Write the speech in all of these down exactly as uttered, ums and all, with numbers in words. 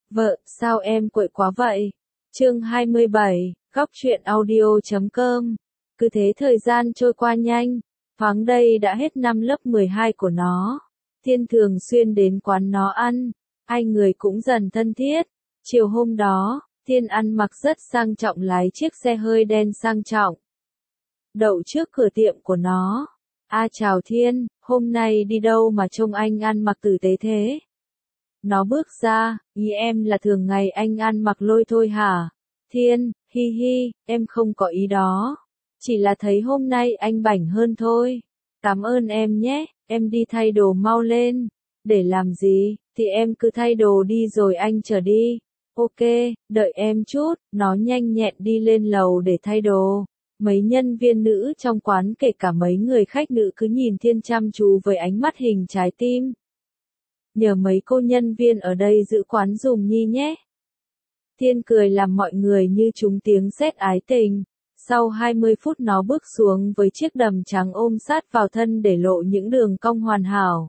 Vợ, sao em quậy quá vậy? Chương hai mươi bảy, góc truyện audio chấm com. Cứ thế thời gian trôi qua nhanh, thoáng đây đã hết năm lớp mười hai của nó. Thiên thường xuyên đến quán nó ăn, hai người cũng dần thân thiết. Chiều hôm đó, Thiên ăn mặc rất sang trọng lái chiếc xe hơi đen sang trọng. Đậu trước cửa tiệm của nó. A chào Thiên, hôm nay đi đâu mà trông anh ăn mặc tử tế thế? Nó bước ra, ý em là thường ngày anh ăn mặc lôi thôi hả? Thiên, hi hi, em không có ý đó. Chỉ là thấy hôm nay anh bảnh hơn thôi. Cảm ơn em nhé, em đi thay đồ mau lên. Để làm gì, thì em cứ thay đồ đi rồi anh chở đi. Ok, đợi em chút, nó nhanh nhẹn đi lên lầu để thay đồ. Mấy nhân viên nữ trong quán kể cả mấy người khách nữ cứ nhìn Thiên chăm chú với ánh mắt hình trái tim. Nhờ mấy cô nhân viên ở đây giữ quán dùm Nhi nhé. Thiên cười làm mọi người như trúng tiếng sét ái tình. Sau hai mươi phút nó bước xuống với chiếc đầm trắng ôm sát vào thân để lộ những đường cong hoàn hảo.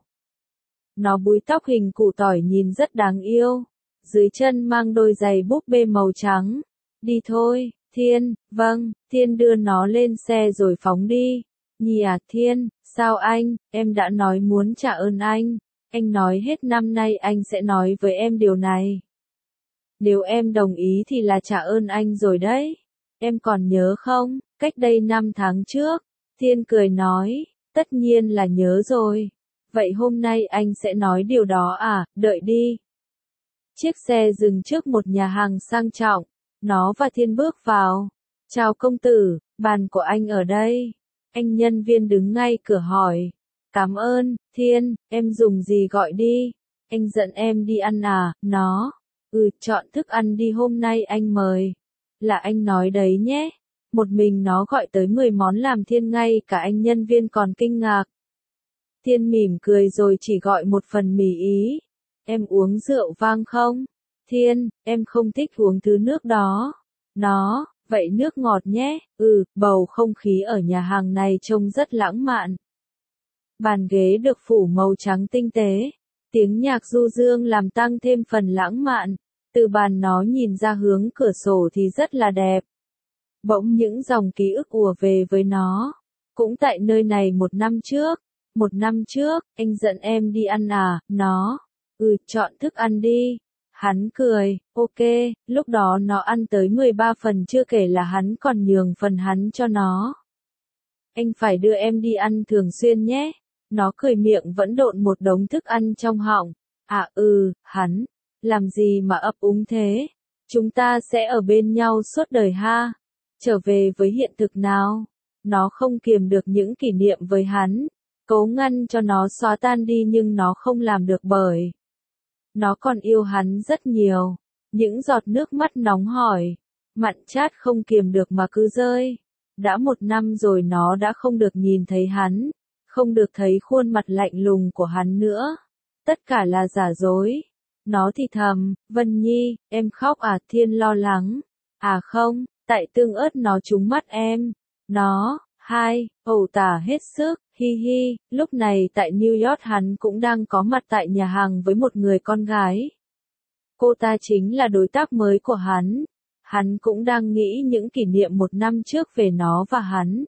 Nó búi tóc hình củ tỏi nhìn rất đáng yêu. Dưới chân mang đôi giày búp bê màu trắng. Đi thôi, Thiên, vâng, Thiên đưa nó lên xe rồi phóng đi. Nhi à Thiên, sao anh, em đã nói muốn trả ơn anh. Anh nói hết năm nay anh sẽ nói với em điều này. Nếu em đồng ý thì là trả ơn anh rồi đấy. Em còn nhớ không, cách đây năm tháng trước, Thiên cười nói, tất nhiên là nhớ rồi. Vậy hôm nay anh sẽ nói điều đó à, đợi đi. Chiếc xe dừng trước một nhà hàng sang trọng, nó và Thiên bước vào. Chào công tử, bàn của anh ở đây. Anh nhân viên đứng ngay cửa hỏi. Cảm ơn, Thiên, em dùng gì gọi đi? Anh dẫn em đi ăn à, nó. Ừ, chọn thức ăn đi hôm nay anh mời. Là anh nói đấy nhé. Một mình nó gọi tới mười món làm Thiên ngay cả anh nhân viên còn kinh ngạc. Thiên mỉm cười rồi chỉ gọi một phần mì ý. Em uống rượu vang không? Thiên, em không thích uống thứ nước đó. Nó, vậy nước ngọt nhé. Ừ, bầu không khí ở nhà hàng này trông rất lãng mạn. Bàn ghế được phủ màu trắng tinh tế. Tiếng nhạc du dương làm tăng thêm phần lãng mạn. Từ bàn nó nhìn ra hướng cửa sổ thì rất là đẹp. Bỗng những dòng ký ức ùa về với nó. Cũng tại nơi này một năm trước. Một năm trước, anh dẫn em đi ăn à, nó. Ừ, chọn thức ăn đi. Hắn cười, ok, lúc đó nó ăn tới mười ba phần chưa kể là hắn còn nhường phần hắn cho nó. Anh phải đưa em đi ăn thường xuyên nhé. Nó cười miệng vẫn độn một đống thức ăn trong họng. À ừ, hắn, làm gì mà ấp úng thế? Chúng ta sẽ ở bên nhau suốt đời ha. Trở về với hiện thực nào. Nó không kiềm được những kỷ niệm với hắn. Cố ngăn cho nó xóa tan đi nhưng nó không làm được bởi. Nó còn yêu hắn rất nhiều. Những giọt nước mắt nóng hổi. Mặn chát không kiềm được mà cứ rơi. Đã một năm rồi nó đã không được nhìn thấy hắn. Không được thấy khuôn mặt lạnh lùng của hắn nữa. Tất cả là giả dối. Nó thì thầm, Vân Nhi, em khóc à? Thiên lo lắng. À không, tại tương ớt nó trúng mắt em. Nó, hai, ẩu tả hết sức, hi hi, lúc này tại New York hắn cũng đang có mặt tại nhà hàng với một người con gái. Cô ta chính là đối tác mới của hắn. Hắn cũng đang nghĩ những kỷ niệm một năm trước về nó và hắn.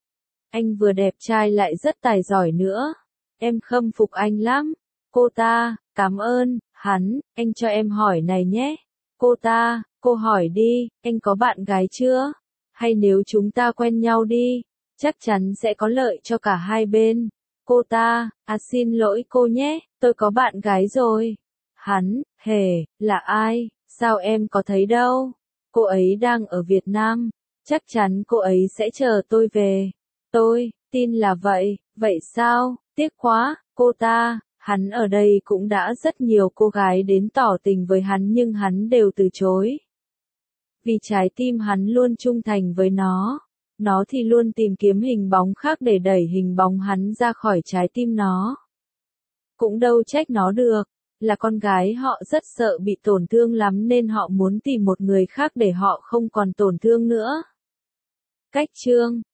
Anh vừa đẹp trai lại rất tài giỏi nữa. Em khâm phục anh lắm. Cô ta, cảm ơn, hắn, anh cho em hỏi này nhé. Cô ta, cô hỏi đi, anh có bạn gái chưa? Hay nếu chúng ta quen nhau đi, chắc chắn sẽ có lợi cho cả hai bên. Cô ta, à xin lỗi cô nhé, tôi có bạn gái rồi. Hắn, hề, là ai, sao em có thấy đâu? Cô ấy đang ở Việt Nam, chắc chắn cô ấy sẽ chờ tôi về. Tôi, tin là vậy, vậy sao, tiếc quá, cô ta, hắn ở đây cũng đã rất nhiều cô gái đến tỏ tình với hắn nhưng hắn đều từ chối. Vì trái tim hắn luôn trung thành với nó, nó thì luôn tìm kiếm hình bóng khác để đẩy hình bóng hắn ra khỏi trái tim nó. Cũng đâu trách nó được, là con gái họ rất sợ bị tổn thương lắm nên họ muốn tìm một người khác để họ không còn tổn thương nữa. Cách chương